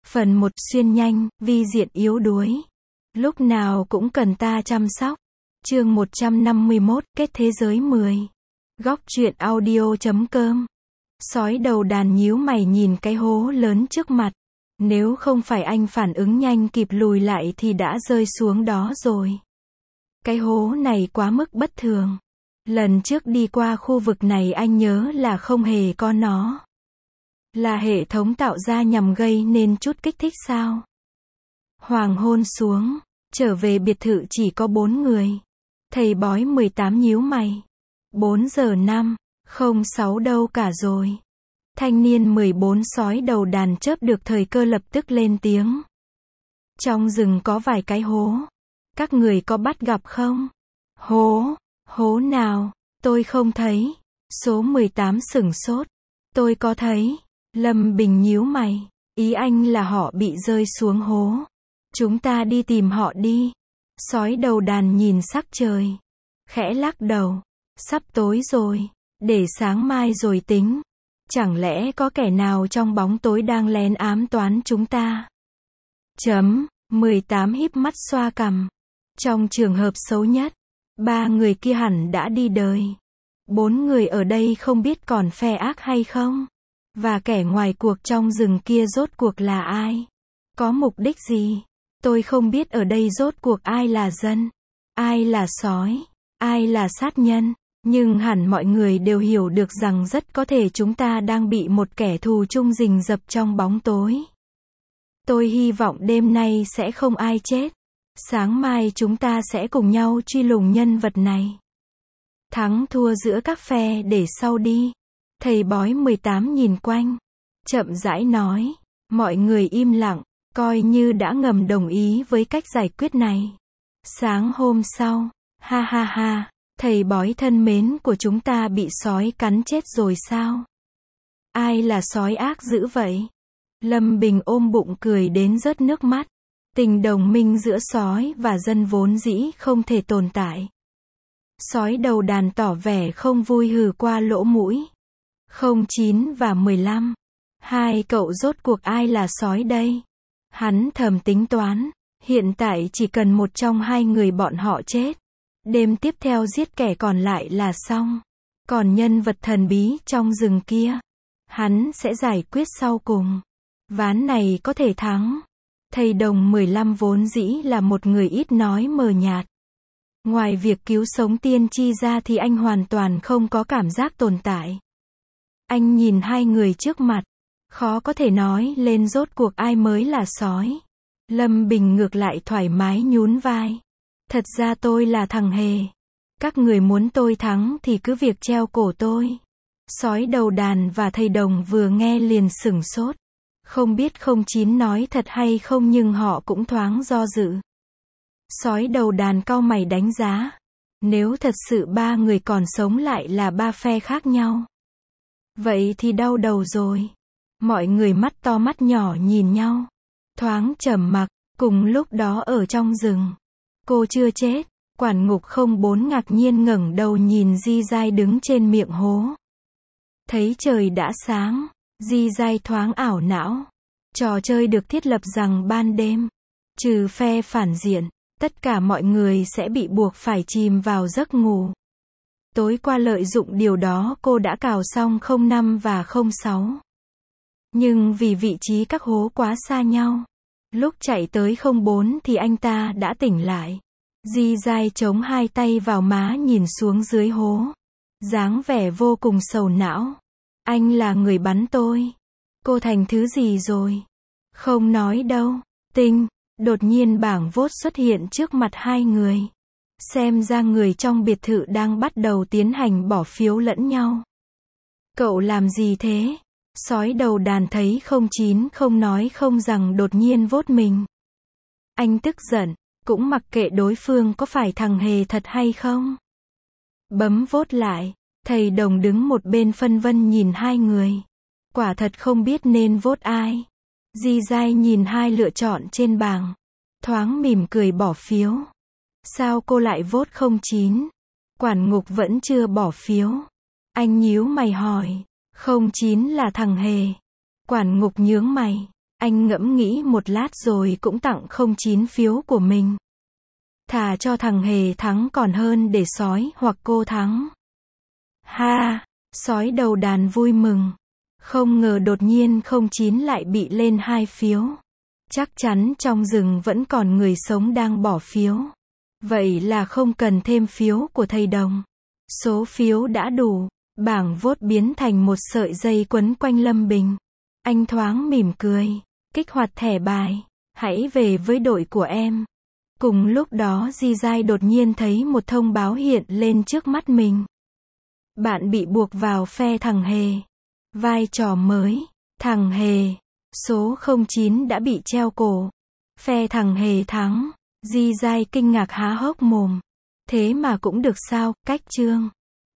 Phần 1 xuyên nhanh, vi diện yếu đuối. Lúc nào cũng cần ta chăm sóc. Chương 151, kết thế giới 10. Góc truyện audio.com. Sói đầu đàn nhíu mày nhìn cái hố lớn trước mặt. Nếu không phải anh phản ứng nhanh kịp lùi lại thì đã rơi xuống đó rồi. Cái hố này quá mức bất thường. Lần trước đi qua khu vực này anh nhớ là không hề có nó. Là hệ thống tạo ra nhằm gây nên chút kích thích sao? Hoàng hôn xuống, trở về biệt thự chỉ có 4 người. Thầy bói 18 nhíu mày. 4 giờ 5, 06 đâu cả rồi. Thanh niên 14 sói đầu đàn chớp được thời cơ lập tức lên tiếng. Trong rừng có vài cái hố. Các người có bắt gặp không? Hố nào? Tôi không thấy. Số 18 sửng sốt. Tôi có thấy. Lâm Bình nhíu mày. Ý anh là họ bị rơi xuống hố. Chúng ta đi tìm họ đi. Sói đầu đàn nhìn sắc trời. Khẽ lắc đầu. Sắp tối rồi. Để sáng mai rồi tính. Chẳng lẽ có kẻ nào trong bóng tối đang lén ám toán chúng ta? 18 híp mắt xoa cằm. Trong trường hợp xấu nhất, 3 người kia hẳn đã đi đời. 4 người ở đây không biết còn phe ác hay không? Và kẻ ngoài cuộc trong rừng kia rốt cuộc là ai? Có mục đích gì? Tôi không biết ở đây rốt cuộc ai là dân, ai là sói, ai là sát nhân. Nhưng hẳn mọi người đều hiểu được rằng rất có thể chúng ta đang bị một kẻ thù chung rình rập trong bóng tối. Tôi hy vọng đêm nay sẽ không ai chết. Sáng mai chúng ta sẽ cùng nhau truy lùng nhân vật này. Thắng thua giữa các phe để sau đi. Thầy bói 18 nhìn quanh. Chậm rãi nói. Mọi người im lặng, coi như đã ngầm đồng ý với cách giải quyết này. Sáng hôm sau. Ha ha ha. Thầy bói thân mến của chúng ta bị sói cắn chết rồi sao? Ai là sói ác dữ vậy? Lâm Bình ôm bụng cười đến rớt nước mắt. Tình đồng minh giữa sói và dân vốn dĩ không thể tồn tại. Sói đầu đàn tỏ vẻ không vui hừ qua lỗ mũi. 09 và 15. Hai cậu rốt cuộc ai là sói đây? Hắn thầm tính toán. Hiện tại chỉ cần một trong hai người bọn họ chết. Đêm tiếp theo giết kẻ còn lại là xong. Còn nhân vật thần bí trong rừng kia, hắn sẽ giải quyết sau cùng. Ván này có thể thắng. Thầy đồng 15 vốn dĩ là một người ít nói mờ nhạt. Ngoài việc cứu sống tiên tri ra thì anh hoàn toàn không có cảm giác tồn tại. Anh nhìn hai người trước mặt. Khó có thể nói lên rốt cuộc ai mới là sói. Lâm Bình ngược lại thoải mái nhún vai. Thật ra tôi là thằng hề. Các người muốn tôi thắng thì cứ việc treo cổ tôi. Sói đầu đàn và thầy đồng vừa nghe liền sửng sốt. Không biết 09 nói thật hay không nhưng họ cũng thoáng do dự. Sói đầu đàn cau mày đánh giá. Nếu thật sự 3 người còn sống lại là 3 phe khác nhau. Vậy thì đau đầu rồi. Mọi người mắt to mắt nhỏ nhìn nhau. Thoáng trầm mặc, cùng lúc đó ở trong rừng. Cô chưa chết. Quản ngục 04 ngạc nhiên ngẩng đầu nhìn Di Dai đứng trên miệng hố. Thấy trời đã sáng, Di Dai thoáng ảo não. Trò chơi được thiết lập rằng ban đêm, trừ phe phản diện, tất cả mọi người sẽ bị buộc phải chìm vào giấc ngủ. Tối qua lợi dụng điều đó cô đã cào xong 05 và 06. Nhưng vì vị trí các hố quá xa nhau, lúc chạy tới 04 thì anh ta đã tỉnh lại. Di Dai chống hai tay vào má nhìn xuống dưới hố. Dáng vẻ vô cùng sầu não. Anh là người bắn tôi. Cô thành thứ gì rồi? Không nói đâu. Tinh. Đột nhiên bảng vote xuất hiện trước mặt hai người. Xem ra người trong biệt thự đang bắt đầu tiến hành bỏ phiếu lẫn nhau. Cậu làm gì thế? Sói đầu đàn thấy 09 không nói không rằng đột nhiên vote mình. Anh tức giận. Cũng mặc kệ đối phương có phải thằng hề thật hay không. Bấm vote lại. Thầy đồng đứng một bên phân vân nhìn hai người. Quả thật không biết nên vote ai. Di Dai nhìn hai lựa chọn trên bảng. Thoáng mỉm cười bỏ phiếu. Sao cô lại vote 09? Quản ngục vẫn chưa bỏ phiếu. Anh nhíu mày hỏi. 09 là thằng hề. Quản ngục nhướng mày. Anh ngẫm nghĩ một lát rồi cũng tặng 09 phiếu của mình. Thà cho thằng Hề thắng còn hơn để sói hoặc cô thắng. Ha, sói đầu đàn vui mừng. Không ngờ đột nhiên 09 lại bị lên 2 phiếu. Chắc chắn trong rừng vẫn còn người sống đang bỏ phiếu. Vậy là không cần thêm phiếu của thầy Đồng. Số phiếu đã đủ. Bảng vote biến thành một sợi dây quấn quanh Lâm Bình. Anh thoáng mỉm cười. Kích hoạt thẻ bài. Hãy về với đội của em. Cùng lúc đó Di Giai đột nhiên thấy một thông báo hiện lên trước mắt mình. Bạn bị buộc vào phe thằng Hề. Vai trò mới. Thằng Hề. Số 09 đã bị treo cổ. Phe thằng Hề thắng. Di Giai kinh ngạc há hốc mồm. Thế mà cũng được sao, cách chương.